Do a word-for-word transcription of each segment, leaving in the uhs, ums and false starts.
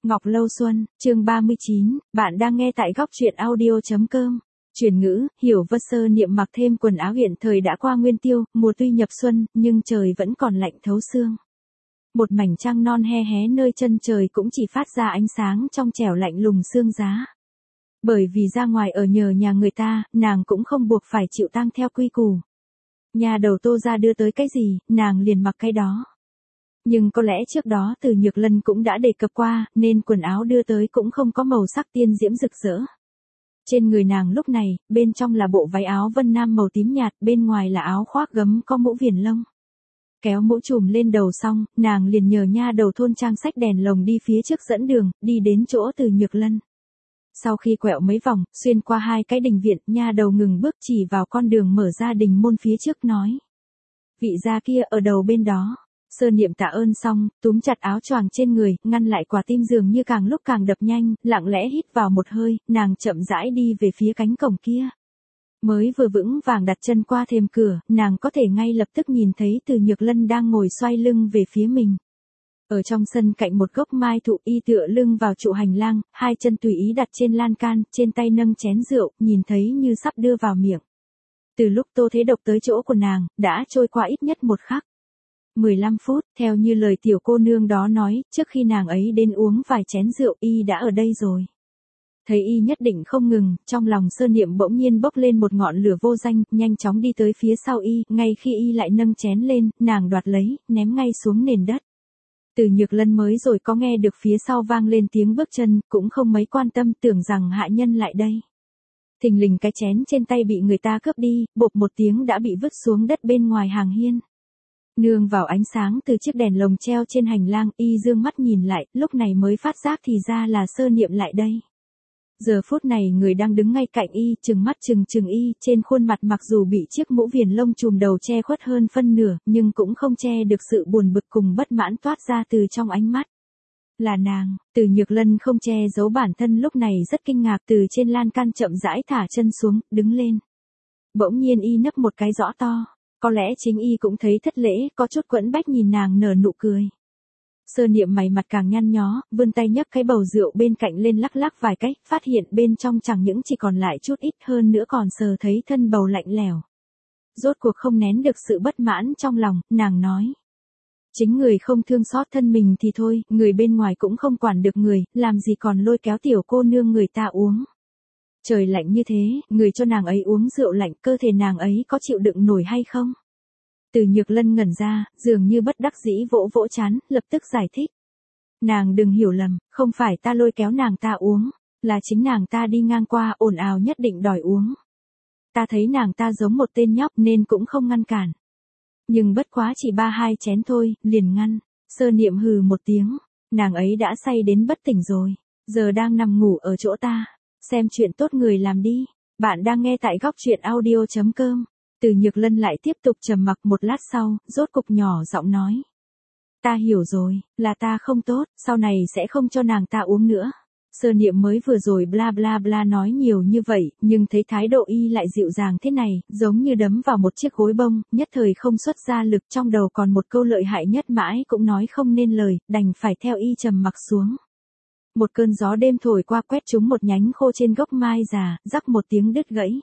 Ngọc Lâu Xuân, chương ba mươi chín, bạn đang nghe tại góc truyện audio.com. Chuyển ngữ, hiểu vơ Sơ Niệm mặc thêm quần áo hiện thời đã qua nguyên tiêu, mùa tuy nhập xuân, nhưng trời vẫn còn lạnh thấu xương. Một mảnh trăng non he hé nơi chân trời cũng chỉ phát ra ánh sáng trong trẻo lạnh lùng sương giá. Bởi vì ra ngoài ở nhờ nhà người ta, nàng cũng không buộc phải chịu tang theo quy củ. Nhà đầu Tô ra đưa tới cái gì, nàng liền mặc cái đó. Nhưng có lẽ trước đó Từ Nhược Lân cũng đã đề cập qua, nên quần áo đưa tới cũng không có màu sắc tiên diễm rực rỡ. Trên người nàng lúc này, bên trong là bộ váy áo vân nam màu tím nhạt, bên ngoài là áo khoác gấm có mũ viền lông. Kéo mũ trùm lên đầu xong, nàng liền nhờ nha đầu thôn trang xách đèn lồng đi phía trước dẫn đường, đi đến chỗ Từ Nhược Lân. Sau khi quẹo mấy vòng, xuyên qua hai cái đình viện, nha đầu ngừng bước chỉ vào con đường mở ra đình môn phía trước nói. Vị gia kia ở đầu bên đó. Sơ Niệm tạ ơn xong, túm chặt áo choàng trên người, ngăn lại quả tim dường như càng lúc càng đập nhanh, lặng lẽ hít vào một hơi, nàng chậm rãi đi về phía cánh cổng kia. Mới vừa vững vàng đặt chân qua thềm cửa, nàng có thể ngay lập tức nhìn thấy Từ Nhược Lân đang ngồi xoay lưng về phía mình. Ở trong sân cạnh một gốc mai thụ, y tựa lưng vào trụ hành lang, hai chân tùy ý đặt trên lan can, trên tay nâng chén rượu, nhìn thấy như sắp đưa vào miệng. Từ lúc Tô Thế Độc tới chỗ của nàng, đã trôi qua ít nhất một khắc. mười lăm phút, theo như lời tiểu cô nương đó nói, trước khi nàng ấy đến uống vài chén rượu y đã ở đây rồi. Thấy y nhất định không ngừng, trong lòng Sơ Niệm bỗng nhiên bốc lên một ngọn lửa vô danh, nhanh chóng đi tới phía sau y, ngay khi y lại nâng chén lên, nàng đoạt lấy, ném ngay xuống nền đất. Từ Nhược Lân mới rồi có nghe được phía sau vang lên tiếng bước chân, cũng không mấy quan tâm, tưởng rằng hạ nhân lại đây. Thình lình cái chén trên tay bị người ta cướp đi, bộp một tiếng đã bị vứt xuống đất bên ngoài hàng hiên. Nương vào ánh sáng từ chiếc đèn lồng treo trên hành lang, y dương mắt nhìn lại, lúc này mới phát giác thì ra là Sơ Niệm lại đây. Giờ phút này người đang đứng ngay cạnh y, trừng mắt trừng trừng y, trên khuôn mặt mặc dù bị chiếc mũ viền lông trùm đầu che khuất hơn phân nửa, nhưng cũng không che được sự buồn bực cùng bất mãn toát ra từ trong ánh mắt. Là nàng. Từ Nhược Lân không che giấu bản thân lúc này rất kinh ngạc, từ trên lan can chậm rãi thả chân xuống, đứng lên. Bỗng nhiên y nấp một cái rõ to. Có lẽ chính y cũng thấy thất lễ, có chút quẫn bách nhìn nàng nở nụ cười. Sơ Niệm mày mặt càng nhăn nhó, vươn tay nhấc cái bầu rượu bên cạnh lên lắc lắc vài cách, phát hiện bên trong chẳng những chỉ còn lại chút ít hơn nữa còn sờ thấy thân bầu lạnh lẽo. Rốt cuộc không nén được sự bất mãn trong lòng, nàng nói. Chính người không thương xót thân mình thì thôi, người bên ngoài cũng không quản được người, làm gì còn lôi kéo tiểu cô nương người ta uống. Trời lạnh như thế, người cho nàng ấy uống rượu lạnh, cơ thể nàng ấy có chịu đựng nổi hay không? Từ Nhược Lân ngẩn ra, dường như bất đắc dĩ vỗ vỗ chán, lập tức giải thích. Nàng đừng hiểu lầm, không phải ta lôi kéo nàng ta uống, là chính nàng ta đi ngang qua ồn ào nhất định đòi uống. Ta thấy nàng ta giống một tên nhóc nên cũng không ngăn cản. Nhưng bất quá chỉ ba hai chén thôi, liền ngăn. Sơ Niệm hừ một tiếng, nàng ấy đã say đến bất tỉnh rồi, giờ đang nằm ngủ ở chỗ ta. Xem chuyện tốt người làm đi. Bạn đang nghe tại góc truyện audio.com. Từ Nhược Lân lại tiếp tục trầm mặc một lát sau, rốt cục nhỏ giọng nói. Ta hiểu rồi, là ta không tốt, sau này sẽ không cho nàng ta uống nữa. Sơ Niệm mới vừa rồi bla bla bla nói nhiều như vậy, nhưng thấy thái độ y lại dịu dàng thế này, giống như đấm vào một chiếc gối bông, nhất thời không xuất ra lực, trong đầu còn một câu lợi hại nhất mãi cũng nói không nên lời, đành phải theo y trầm mặc xuống. Một cơn gió đêm thổi qua quét trúng một nhánh khô trên gốc mai già, rắc một tiếng đứt gãy.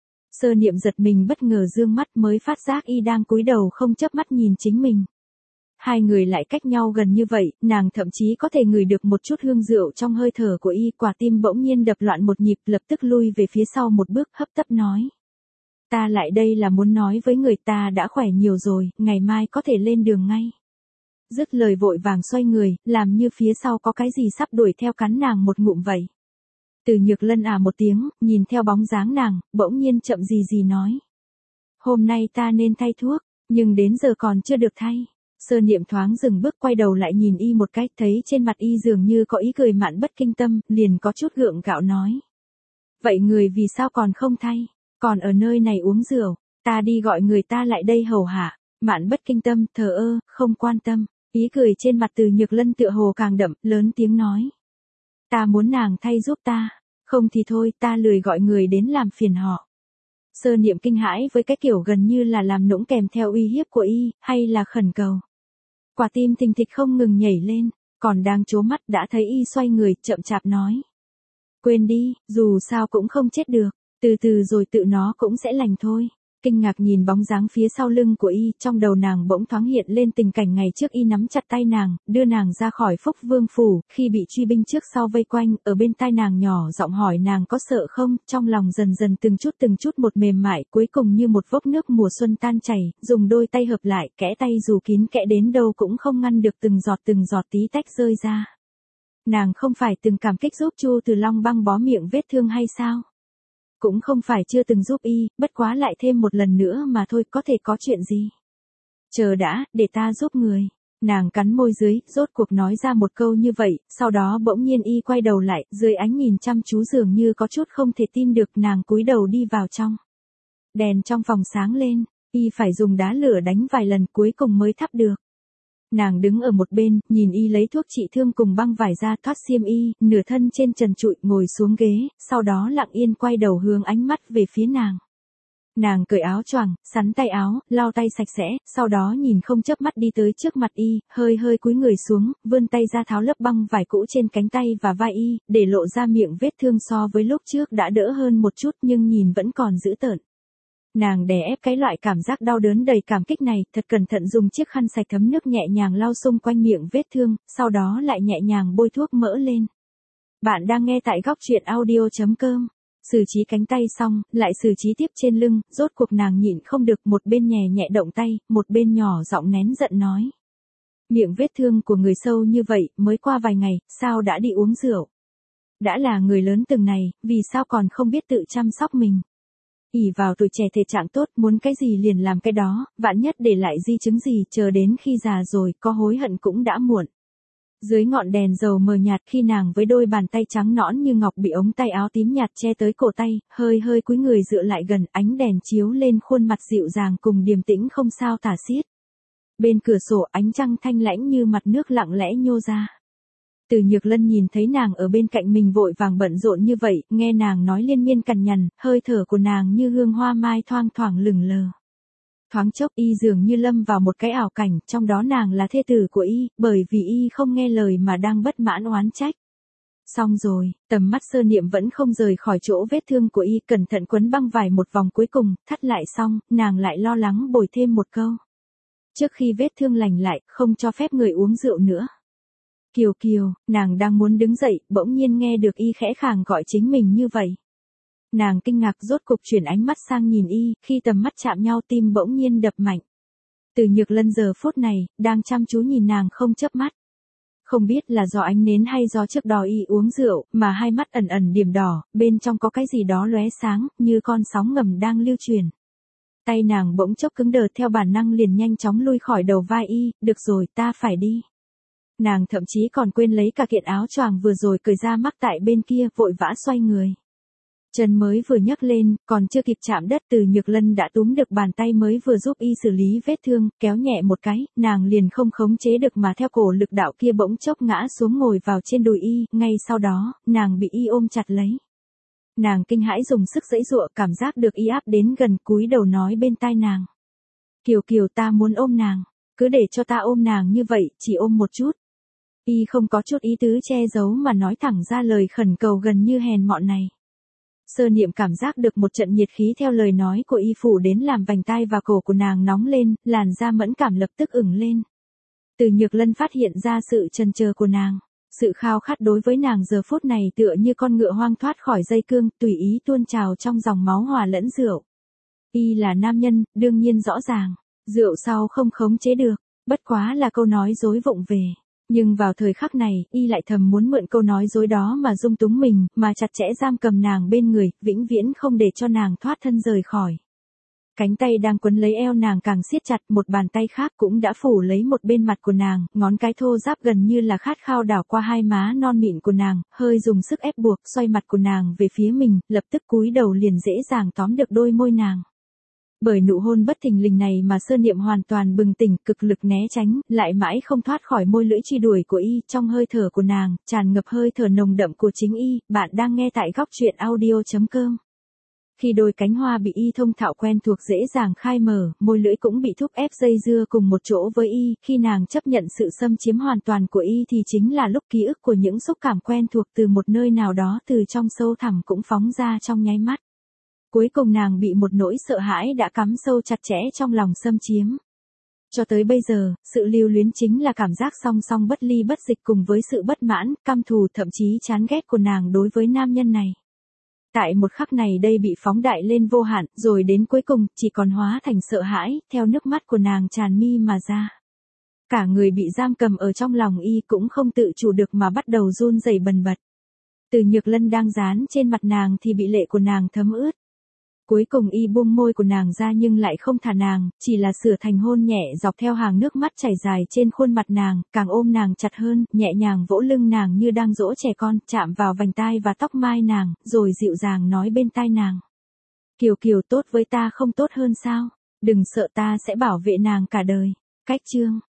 Sơ Niệm giật mình bất ngờ dương mắt mới phát giác y đang cúi đầu không chớp mắt nhìn chính mình. Hai người lại cách nhau gần như vậy, nàng thậm chí có thể ngửi được một chút hương rượu trong hơi thở của y, quả tim bỗng nhiên đập loạn một nhịp, lập tức lui về phía sau một bước, hấp tấp nói. Ta lại đây là muốn nói với người ta đã khỏe nhiều rồi, ngày mai có thể lên đường ngay. Dứt lời vội vàng xoay người, làm như phía sau có cái gì sắp đuổi theo cắn nàng một ngụm vậy. Từ Nhược Lân à một tiếng, nhìn theo bóng dáng nàng, bỗng nhiên chậm gì gì nói. Hôm nay ta nên thay thuốc, nhưng đến giờ còn chưa được thay. Sơ Niệm thoáng dừng bước quay đầu lại nhìn y một cái, thấy trên mặt y dường như có ý cười mạn bất kinh tâm, liền có chút gượng gạo nói. Vậy người vì sao còn không thay, còn ở nơi này uống rượu, ta đi gọi người ta lại đây hầu hạ. Mạn bất kinh tâm, thờ ơ, không quan tâm. Ý cười trên mặt Từ Nhược Lân tựa hồ càng đậm, lớn tiếng nói. Ta muốn nàng thay giúp ta, không thì thôi, ta lười gọi người đến làm phiền họ. Sơ Niệm kinh hãi với cái kiểu gần như là làm nũng kèm theo uy hiếp của y, hay là khẩn cầu. Quả tim thình thịch không ngừng nhảy lên, Còn đang trố mắt đã thấy y xoay người, chậm chạp nói. Quên đi, dù sao cũng không chết được, từ từ rồi tự nó cũng sẽ lành thôi. Kinh ngạc nhìn bóng dáng phía sau lưng của y, trong đầu nàng bỗng thoáng hiện lên tình cảnh ngày trước y nắm chặt tay nàng, đưa nàng ra khỏi Phúc Vương phủ, khi bị truy binh trước sau vây quanh, ở bên tai nàng nhỏ giọng hỏi nàng có sợ không, trong lòng dần dần từng chút từng chút một mềm mại, cuối cùng như một vốc nước mùa xuân tan chảy, dùng đôi tay hợp lại, kẽ tay dù kín kẽ đến đâu cũng không ngăn được từng giọt từng giọt tí tách rơi ra. Nàng không phải từng cảm kích giúp Chu Từ Long băng bó miệng vết thương hay sao? Cũng không phải chưa từng giúp y, bất quá lại thêm một lần nữa mà thôi, có thể có chuyện gì. Chờ đã, để ta giúp người. Nàng cắn môi dưới, rốt cuộc nói ra một câu như vậy, sau đó bỗng nhiên y quay đầu lại, dưới ánh nhìn chăm chú dường như có chút không thể tin được, nàng cúi đầu đi vào trong. Đèn trong phòng sáng lên, y phải dùng đá lửa đánh vài lần cuối cùng mới thắp được. Nàng đứng ở một bên, nhìn y lấy thuốc trị thương cùng băng vải ra, thoát xiêm y, nửa thân trên trần trụi ngồi xuống ghế, sau đó lặng yên quay đầu hướng ánh mắt về phía nàng. Nàng cởi áo choàng, sắn tay áo, lau tay sạch sẽ, sau đó nhìn không chớp mắt đi tới trước mặt y, hơi hơi cúi người xuống, vươn tay ra tháo lớp băng vải cũ trên cánh tay và vai y, để lộ ra miệng vết thương so với lúc trước đã đỡ hơn một chút nhưng nhìn vẫn còn dữ tợn. Nàng đè ép cái loại cảm giác đau đớn đầy cảm kích này, thật cẩn thận dùng chiếc khăn sạch thấm nước nhẹ nhàng lau xung quanh miệng vết thương, sau đó lại nhẹ nhàng bôi thuốc mỡ lên. Bạn đang nghe tại góc truyện audio chấm com. Xử trí cánh tay xong, lại xử trí tiếp trên lưng, rốt cuộc nàng nhịn không được, một bên nhẹ nhẹ động tay, một bên nhỏ giọng nén giận nói. Miệng vết thương của người sâu như vậy, mới qua vài ngày, sao đã đi uống rượu? Đã là người lớn từng này, vì sao còn không biết tự chăm sóc mình? ỷ vào tuổi trẻ thể trạng tốt, muốn cái gì liền làm cái đó, vạn nhất để lại di chứng gì, chờ đến khi già rồi, có hối hận cũng đã muộn. Dưới ngọn đèn dầu mờ nhạt, khi nàng với đôi bàn tay trắng nõn như ngọc bị ống tay áo tím nhạt che tới cổ tay, hơi hơi cúi người dựa lại gần, ánh đèn chiếu lên khuôn mặt dịu dàng cùng điềm tĩnh không sao tả xiết. Bên cửa sổ ánh trăng thanh lãnh như mặt nước lặng lẽ nhô ra. Từ Nhược Lân nhìn thấy nàng ở bên cạnh mình vội vàng bận rộn như vậy, nghe nàng nói liên miên cằn nhằn, hơi thở của nàng như hương hoa mai thoang thoảng lửng lờ. Thoáng chốc y dường như lâm vào một cái ảo cảnh, trong đó nàng là thê tử của y, bởi vì y không nghe lời mà đang bất mãn oán trách. Xong rồi, tầm mắt Sơ Niệm vẫn không rời khỏi chỗ vết thương của y, cẩn thận quấn băng vải một vòng cuối cùng, thắt lại xong, nàng lại lo lắng bồi thêm một câu. Trước khi vết thương lành lại, không cho phép người uống rượu nữa. Kiều Kiều, nàng đang muốn đứng dậy, bỗng nhiên nghe được y khẽ khàng gọi chính mình như vậy. Nàng kinh ngạc rốt cục chuyển ánh mắt sang nhìn y, khi tầm mắt chạm nhau tim bỗng nhiên đập mạnh. Từ Nhược Lân giờ phút này, đang chăm chú nhìn nàng không chớp mắt. Không biết là do ánh nến hay do trước đó y uống rượu, mà hai mắt ẩn ẩn điểm đỏ, bên trong có cái gì đó lóe sáng, như con sóng ngầm đang lưu truyền. Tay nàng bỗng chốc cứng đờ, theo bản năng liền nhanh chóng lui khỏi đầu vai y, được rồi, ta phải đi. Nàng thậm chí còn quên lấy cả kiện áo choàng vừa rồi cởi ra mắc tại bên kia, vội vã xoay người. Chân mới vừa nhấc lên, còn chưa kịp chạm đất, Từ Nhược Lân đã túm được bàn tay mới vừa giúp y xử lý vết thương, kéo nhẹ một cái, nàng liền không khống chế được mà theo cổ lực đạo kia bỗng chốc ngã xuống ngồi vào trên đùi y, ngay sau đó, nàng bị y ôm chặt lấy. Nàng kinh hãi dùng sức giãy giụa, cảm giác được y áp đến gần, cúi đầu nói bên tai nàng. Kiều Kiều, ta muốn ôm nàng, cứ để cho ta ôm nàng như vậy, chỉ ôm một chút. Y không có chút ý tứ che giấu mà nói thẳng ra lời khẩn cầu gần như hèn mọn này. Sơ Niệm cảm giác được một trận nhiệt khí theo lời nói của y phủ đến, làm vành tai và cổ của nàng nóng lên, làn da mẫn cảm lập tức ửng lên. Từ Nhược Lân phát hiện ra sự chần chờ của nàng, sự khao khát đối với nàng giờ phút này tựa như con ngựa hoang thoát khỏi dây cương, tùy ý tuôn trào trong dòng máu hòa lẫn rượu. Y là nam nhân, đương nhiên rõ ràng, rượu sau không khống chế được, bất quá là câu nói dối vụng về. Nhưng vào thời khắc này, y lại thầm muốn mượn câu nói dối đó mà dung túng mình, mà chặt chẽ giam cầm nàng bên người, vĩnh viễn không để cho nàng thoát thân rời khỏi. Cánh tay đang quấn lấy eo nàng càng siết chặt, một bàn tay khác cũng đã phủ lấy một bên mặt của nàng, ngón cái thô ráp gần như là khát khao đảo qua hai má non mịn của nàng, hơi dùng sức ép buộc, xoay mặt của nàng về phía mình, lập tức cúi đầu liền dễ dàng tóm được đôi môi nàng. Bởi nụ hôn bất thình lình này mà Sơ Niệm hoàn toàn bừng tỉnh, cực lực né tránh, lại mãi không thoát khỏi môi lưỡi truy đuổi của y, trong hơi thở của nàng, tràn ngập hơi thở nồng đậm của chính y. Bạn đang nghe tại góc truyện audio chấm com. Khi đôi cánh hoa bị y thông thạo quen thuộc dễ dàng khai mở, môi lưỡi cũng bị thúc ép dây dưa cùng một chỗ với y, khi nàng chấp nhận sự xâm chiếm hoàn toàn của y thì chính là lúc ký ức của những xúc cảm quen thuộc từ một nơi nào đó từ trong sâu thẳm cũng phóng ra trong nháy mắt. Cuối cùng nàng bị một nỗi sợ hãi đã cắm sâu chặt chẽ trong lòng xâm chiếm. Cho tới bây giờ, sự lưu luyến chính là cảm giác song song bất ly bất dịch cùng với sự bất mãn, căm thù thậm chí chán ghét của nàng đối với nam nhân này. Tại một khắc này đây bị phóng đại lên vô hạn, rồi đến cuối cùng, chỉ còn hóa thành sợ hãi, theo nước mắt của nàng tràn mi mà ra. Cả người bị giam cầm ở trong lòng y cũng không tự chủ được mà bắt đầu run rẩy bần bật. Từ Nhược Lân đang dán trên mặt nàng thì bị lệ của nàng thấm ướt. Cuối cùng y buông môi của nàng ra nhưng lại không thả nàng, chỉ là sửa thành hôn nhẹ dọc theo hàng nước mắt chảy dài trên khuôn mặt nàng, càng ôm nàng chặt hơn, nhẹ nhàng vỗ lưng nàng như đang dỗ trẻ con, chạm vào vành tai và tóc mai nàng, rồi dịu dàng nói bên tai nàng. Kiều Kiều tốt với ta không tốt hơn sao? Đừng sợ ta sẽ bảo vệ nàng cả đời. Cách chương